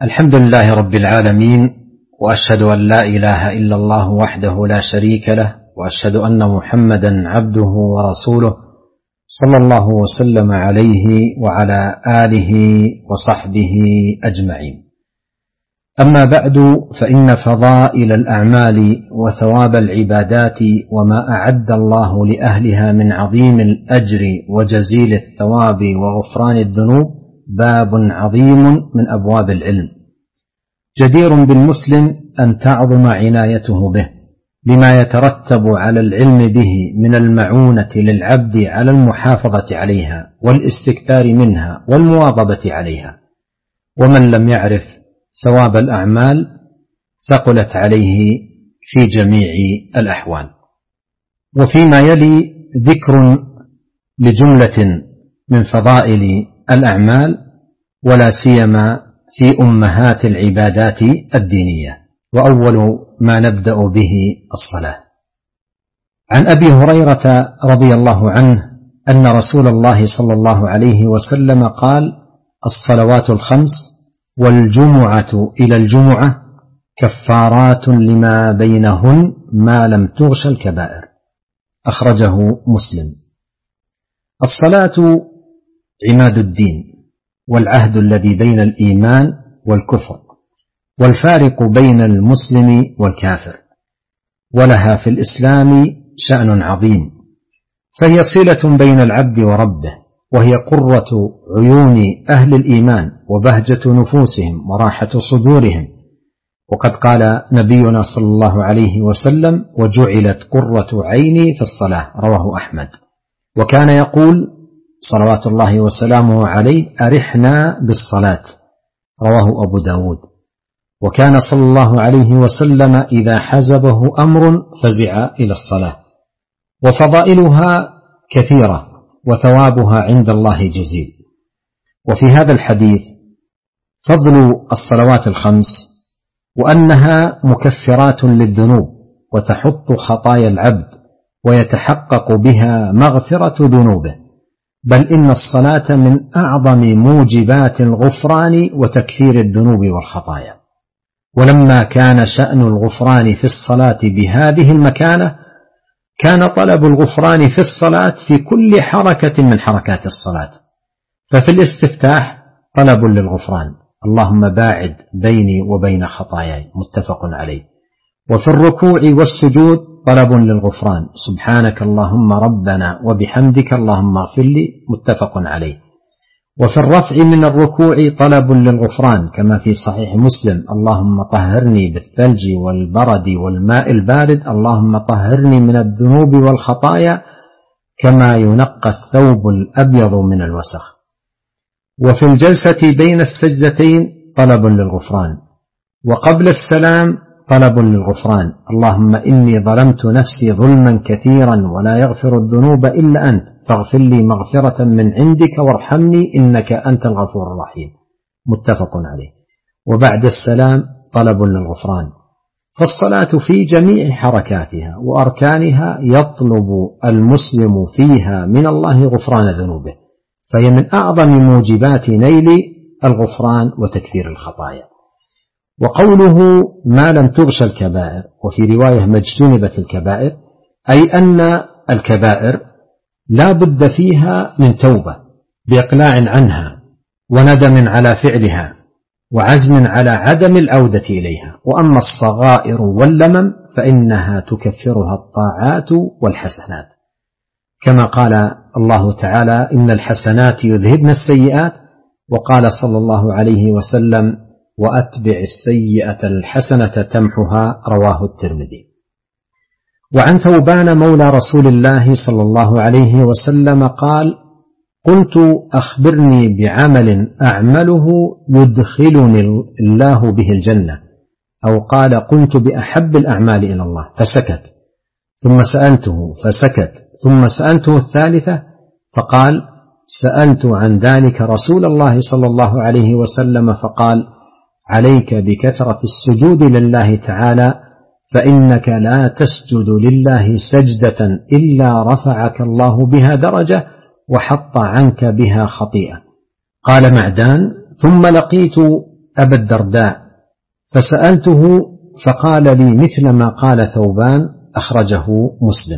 الحمد لله رب العالمين، وأشهد أن لا إله إلا الله وحده لا شريك له، وأشهد أن محمدا عبده ورسوله صلى الله وسلم عليه وعلى آله وصحبه أجمعين. أما بعد، فإن فضائل الأعمال وثواب العبادات وما أعد الله لأهلها من عظيم الأجر وجزيل الثواب وغفران الذنوب باب عظيم من أبواب العلم، جدير بالمسلم أن تعظم عنايته به لما يترتب على العلم به من المعونة للعبد على المحافظة عليها والاستكثار منها والمواظبة عليها. ومن لم يعرف ثواب الأعمال ثقلت عليه في جميع الأحوال. وفيما يلي ذكر لجملة من فضائل الأعمال، ولا سيما في أمهات العبادات الدينية، وأول ما نبدأ به الصلاة. عن أبي هريرة رضي الله عنه أن رسول الله صلى الله عليه وسلم قال: الصلوات الخمس والجمعة إلى الجمعة كفارات لما بينهن ما لم تغش الكبائر. أخرجه مسلم. الصلاة عماد الدين، والعهد الذي بين الإيمان والكفر، والفارق بين المسلم والكافر، ولها في الإسلام شأن عظيم، فهي صلة بين العبد وربه، وهي قرة عيون أهل الإيمان وبهجة نفوسهم وراحة صدورهم. وقد قال نبينا صلى الله عليه وسلم: وجعلت قرة عيني في الصلاة. رواه أحمد. وكان يقول صلوات الله وسلامه عليه: أرحنا بالصلاة. رواه أبو داود. وكان صلى الله عليه وسلم إذا حزبه أمر فزع إلى الصلاة. وفضائلها كثيرة وثوابها عند الله جزيل. وفي هذا الحديث فضل الصلوات الخمس، وأنها مكفرات للذنوب وتحط خطايا العبد ويتحقق بها مغفرة ذنوبه، بل إن الصلاة من أعظم موجبات الغفران وتكفير الذنوب والخطايا. ولما كان شأن الغفران في الصلاة بهذه المكانة، كان طلب الغفران في الصلاة في كل حركة من حركات الصلاة. ففي الاستفتاح طلب للغفران: اللهم باعد بيني وبين خطاياي. متفق عليه. وفي الركوع والسجود طلب للغفران: سبحانك اللهم ربنا وبحمدك اللهم اغفر لي. متفق عليه. وفي الرفع من الركوع طلب للغفران، كما في صحيح مسلم: اللهم طهرني بالثلج والبرد والماء البارد، اللهم طهرني من الذنوب والخطايا كما ينقى الثوب الأبيض من الوسخ. وفي الجلسة بين السجدتين طلب للغفران. وقبل السلام طلب للغفران: اللهم إني ظلمت نفسي ظلما كثيرا ولا يغفر الذنوب إلا أنت، فاغفر لي مغفرة من عندك وارحمني إنك أنت الغفور الرحيم. متفق عليه. وبعد السلام طلب للغفران. فالصلاة في جميع حركاتها وأركانها يطلب المسلم فيها من الله غفران ذنوبه، فهي من أعظم موجبات نيل الغفران وتكفير الخطايا. وقوله ما لم تغش الكبائر، وفي رواية ما اجتنبت الكبائر، أي أن الكبائر لا بد فيها من توبة بإقلاع عنها وندم على فعلها وعزم على عدم العودة إليها. وأما الصغائر واللمم فإنها تكفرها الطاعات والحسنات، كما قال الله تعالى: إن الحسنات يذهبن السيئات. وقال صلى الله عليه وسلم: وأتبع السيئة الحسنة تمحها. رواه الترمذي. وعن ثوبان مولى رسول الله صلى الله عليه وسلم قال: قلت أخبرني بعمل أعمله يدخلني الله به الجنة، أو قال: قلت بأحب الأعمال إلى الله، فسكت. ثم سألته فسكت. ثم سألته الثالثة فقال: سألت عن ذلك رسول الله صلى الله عليه وسلم فقال: عليك بكثرة السجود لله تعالى، فإنك لا تسجد لله سجدة إلا رفعك الله بها درجة وحط عنك بها خطيئة. قال معدان: ثم لقيت أبا الدرداء فسألته فقال لي مثل ما قال ثوبان، أخرجه مسلم.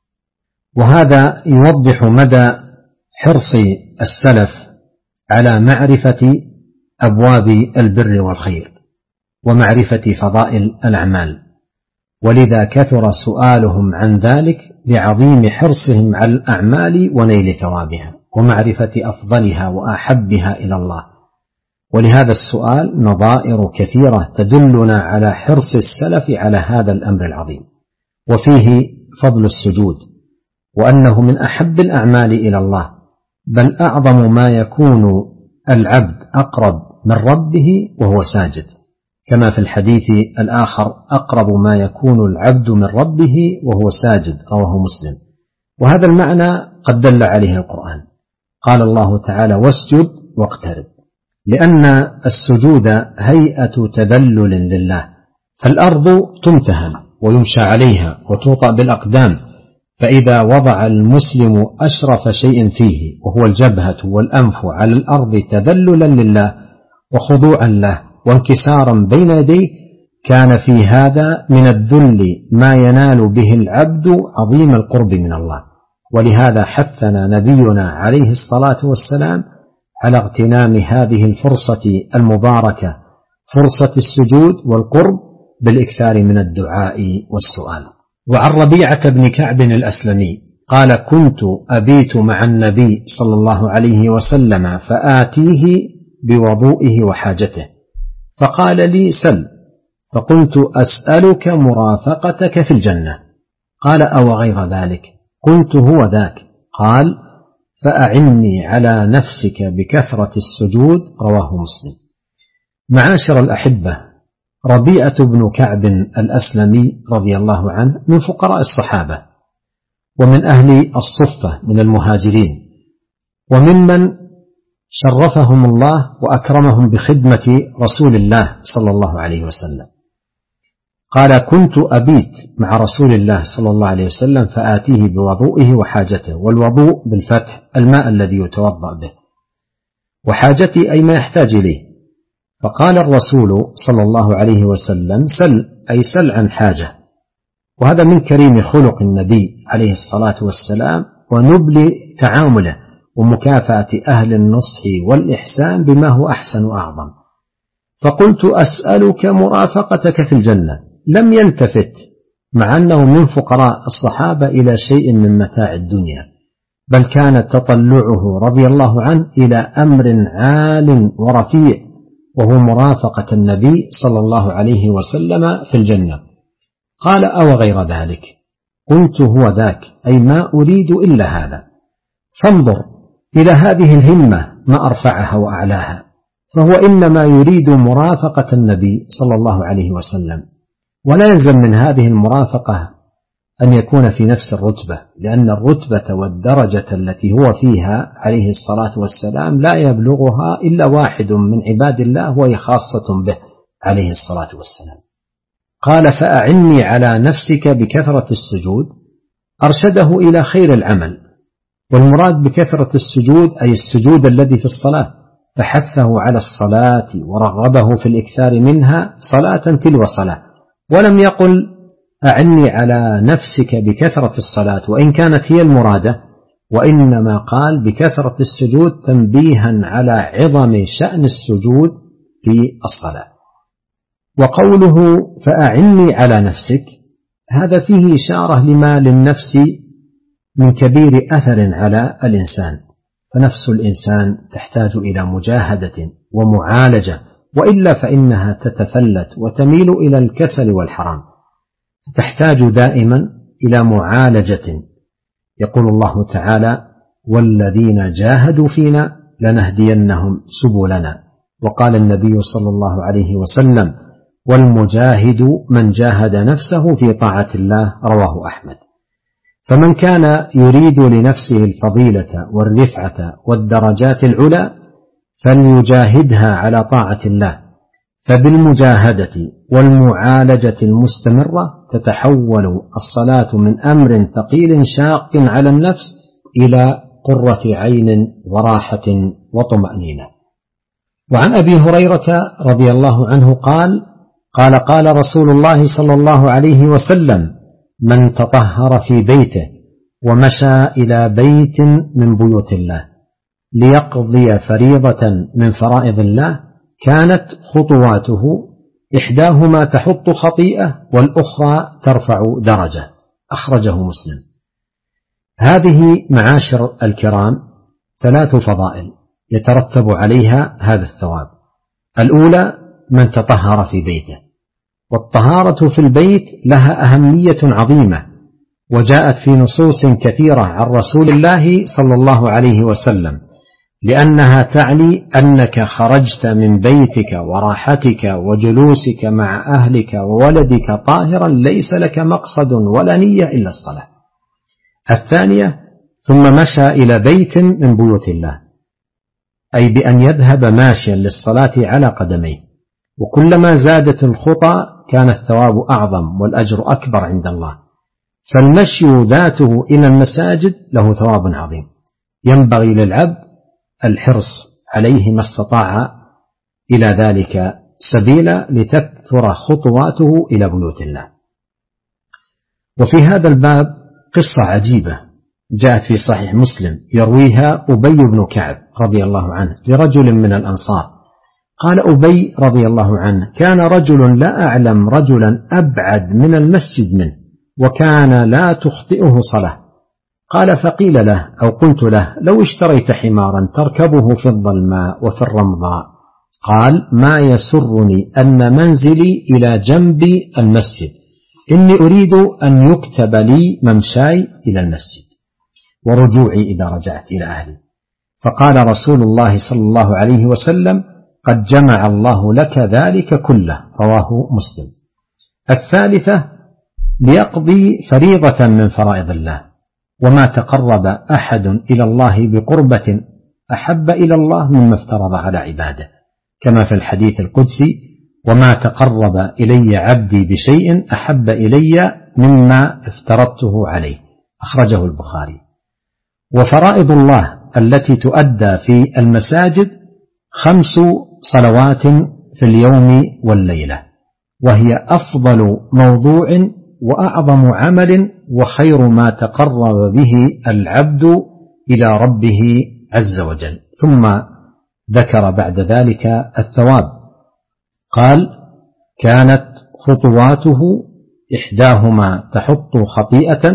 وهذا يوضح مدى حرص السلف على معرفة أبواب البر والخير ومعرفة فضائل الأعمال، ولذا كثر سؤالهم عن ذلك لعظيم حرصهم على الأعمال ونيل ثوابها ومعرفة أفضلها وأحبها إلى الله. ولهذا السؤال نظائر كثيرة تدلنا على حرص السلف على هذا الأمر العظيم، وفيه فضل السجود، وأنه من أحب الأعمال إلى الله، بل أعظم ما يكون العبد أقرب من ربه وهو ساجد، كما في الحديث الآخر أقرب ما يكون العبد من ربه وهو ساجد، رواه مسلم. وهذا المعنى قد دل عليه القرآن، قال الله تعالى واسجد واقترب، لأن السجود هيئة تذلل لله، فالأرض تمتهن ويمشى عليها وتوطأ بالأقدام، فإذا وضع المسلم أشرف شيء فيه وهو الجبهة والأنف على الأرض تذللا لله وخضوعا له وانكسارا بين يديه، كان في هذا من الذل ما ينال به العبد عظيم القرب من الله. ولهذا حثنا نبينا عليه الصلاة والسلام على اغتنام هذه الفرصة المباركة، فرصة السجود والقرب، بالإكثار من الدعاء والسؤال. وعن ربيعة بن كعب الأسلمي قال كنت أبيت مع النبي صلى الله عليه وسلم فآتيه بوضوئه وحاجته، فقال لي سل، فقلت أسألك مرافقتك في الجنة، قال أو غير ذلك، قلت هو ذاك، قال فأعني على نفسك بكثرة السجود، رواه مسلم. معاشر الأحبة، ربيعة بن كعب الأسلمي رضي الله عنه من فقراء الصحابة ومن أهل الصفة من المهاجرين، وممن شرفهم الله وأكرمهم بخدمة رسول الله صلى الله عليه وسلم. قال كنت أبيت مع رسول الله صلى الله عليه وسلم فآتيه بوضوئه وحاجته، والوضوء بالفتح الماء الذي يتوضأ به، وحاجتي أي ما يحتاج إليه. فقال الرسول صلى الله عليه وسلم سل، أي سل عن حاجة. وهذا من كريم خلق النبي عليه الصلاة والسلام ونبل تعامله ومكافأة أهل النصح والإحسان بما هو أحسن وأعظم. فقلت أسألك مرافقتك في الجنة، لم يلتفت مع أنه من فقراء الصحابة إلى شيء من متاع الدنيا، بل كان تطلعه رضي الله عنه إلى أمر عال ورفيع، وهو مرافقة النبي صلى الله عليه وسلم في الجنة. قال أو غير ذلك، قلت هو ذاك، أي ما أريد إلا هذا. فانظر إلى هذه الهمة ما أرفعها وأعلاها، فهو إنما يريد مرافقة النبي صلى الله عليه وسلم، ولا يلزم من هذه المرافقة أن يكون في نفس الرتبة، لأن الرتبة والدرجة التي هو فيها عليه الصلاة والسلام لا يبلغها إلا واحد من عباد الله، وهي خاصة به عليه الصلاة والسلام. قال فأعني على نفسك بكثرة السجود، أرشده إلى خير العمل، والمراد بكثرة السجود أي السجود الذي في الصلاة، فحثه على الصلاة ورغبه في الإكثار منها صلاة تلو صلاة، ولم يقل أعني على نفسك بكثرة الصلاة وإن كانت هي المرادة، وإنما قال بكثرة السجود تنبيها على عظم شأن السجود في الصلاة. وقوله فأعني على نفسك هذا فيه إشارة لما للنفس من كبير أثر على الإنسان، فنفس الإنسان تحتاج إلى مجاهدة ومعالجة، وإلا فإنها تتفلت وتميل إلى الكسل والحرام، تحتاج دائما إلى معالجة. يقول الله تعالى والذين جاهدوا فينا لنهدينهم سبلنا، وقال النبي صلى الله عليه وسلم والمجاهد من جاهد نفسه في طاعة الله، رواه أحمد. فمن كان يريد لنفسه الفضيلة والرفعة والدرجات العلى فليجاهدها على طاعة الله، فبالمجاهدة والمعالجة المستمرة تتحول الصلاة من أمر ثقيل شاق على النفس إلى قرة عين وراحة وطمأنينة. وعن أبي هريرة رضي الله عنه قال قال رسول الله صلى الله عليه وسلم: من تطهر في بيته ومشى إلى بيت من بيوت الله ليقضي فريضة من فرائض الله كانت خطواته إحداهما تحط خطيئة والأخرى ترفع درجة. أخرجه مسلم. هذه معاشر الكرام 3 فضائل يترتب عليها هذا الثواب. الأولى: من تطهر في بيته، والطهارة في البيت لها أهمية عظيمة، وجاءت في نصوص كثيرة عن رسول الله صلى الله عليه وسلم، لأنها تعني أنك خرجت من بيتك وراحتك وجلوسك مع أهلك وولدك طاهرا ليس لك مقصد ولا نية إلا الصلاة. الثانية: ثم مشى إلى بيت من بيوت الله، أي بأن يذهب ماشيا للصلاة على قدميه، وكلما زادت الخطى كان الثواب أعظم والأجر أكبر عند الله. فالمشي ذاته إلى المساجد له ثواب عظيم، ينبغي للعبد الحرص عليه ما استطاع إلى ذلك سبيلا لتكثر خطواته إلى بيوت الله. وفي هذا الباب قصة عجيبة جاءت في صحيح مسلم يرويها أبي بن كعب رضي الله عنه لرجل من الأنصار. قال أبي رضي الله عنه: كان رجل لا أعلم رجلا أبعد من المسجد منه، وكان لا تخطئه صلاة. قال: فقيل له أو قلت له: لو اشتريت حمارا تركبه في الظلماء وفي الرمضاء. قال: ما يسرني أن منزلي إلى جنب المسجد، إني أريد أن يكتب لي ممشاي إلى المسجد ورجوعي إذا رجعت إلى أهلي. فقال رسول الله صلى الله عليه وسلم: قد جمع الله لك ذلك كله. رواه مسلم. الثالثة: ليقضي فريضة من فرائض الله، وما تقرب أحد إلى الله بقربة أحب إلى الله مما افترض على عباده، كما في الحديث القدسي: وما تقرب إلي عبدي بشيء أحب إلي مما افترضته عليه. أخرجه البخاري. وفرائض الله التي تؤدى في المساجد 5 صلوات في اليوم والليلة، وهي أفضل موضوع وأعظم عمل وخير ما تقرب به العبد إلى ربه عز وجل. ثم ذكر بعد ذلك الثواب. قال: كانت خطواته إحداهما تحط خطيئة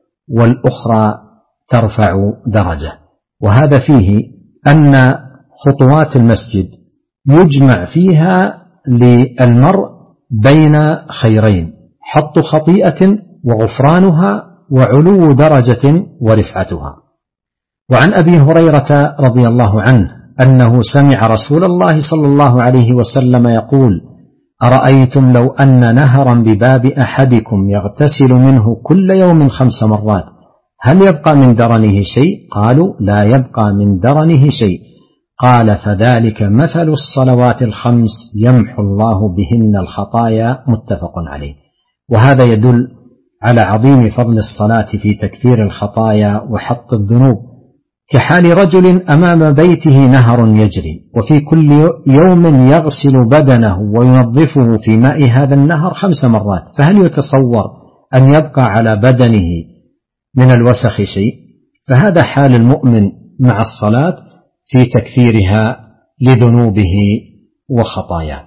والأخرى ترفع درجة. وهذا فيه أن خطوات المسجد يجمع فيها للمرء بين خيرين: حط خطيئة وغفرانها، وعلو درجة ورفعتها. وعن أبي هريرة رضي الله عنه أنه سمع رسول الله صلى الله عليه وسلم يقول: أرأيتم لو أن نهرا بباب أحدكم يغتسل منه كل يوم 5 مرات هل يبقى من درنه شيء؟ قالوا: لا يبقى من درنه شيء. قال: فذلك مثل الصلوات 5 يمحو الله بهن الخطايا. متفق عليه. وهذا يدل على عظيم فضل الصلاة في تكفير الخطايا وحط الذنوب، كحال رجل أمام بيته نهر يجري، وفي كل يوم يغسل بدنه وينظفه في ماء هذا النهر 5 مرات، فهل يتصور أن يبقى على بدنه من الوسخ شيء؟ فهذا حال المؤمن مع الصلاة في تكفيرها لذنوبه وخطاياه.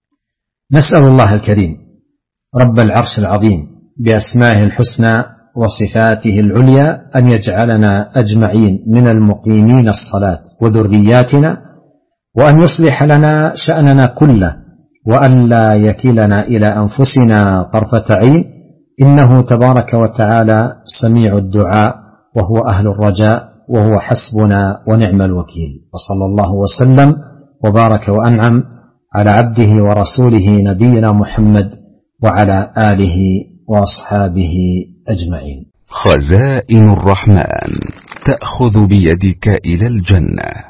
نسأل الله الكريم رب العرش العظيم بأسمائه الحسنى وصفاته العليا أن يجعلنا أجمعين من المقيمين الصلاة وذرياتنا، وأن يصلح لنا شأننا كله، وأن لا يكلنا إلى أنفسنا طرفة عين، إنه تبارك وتعالى سميع الدعاء وهو أهل الرجاء وهو حسبنا ونعم الوكيل. وصلى الله وسلم وبارك وأنعم على عبده ورسوله نبينا محمد وعلى آله وأصحابه أجمعين. خزائن الرحمن تأخذ بيدك إلى الجنة.